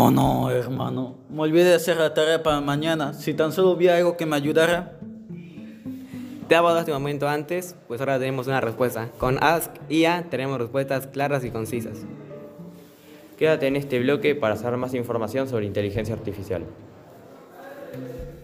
Oh no, hermano, me olvidé de hacer la tarea para mañana. Si tan solo hubiera algo que me ayudara. Te abordaste un momento antes, pues ahora tenemos una respuesta. Con Ask IA tenemos respuestas claras y concisas. Quédate en este bloque para saber más información sobre inteligencia artificial.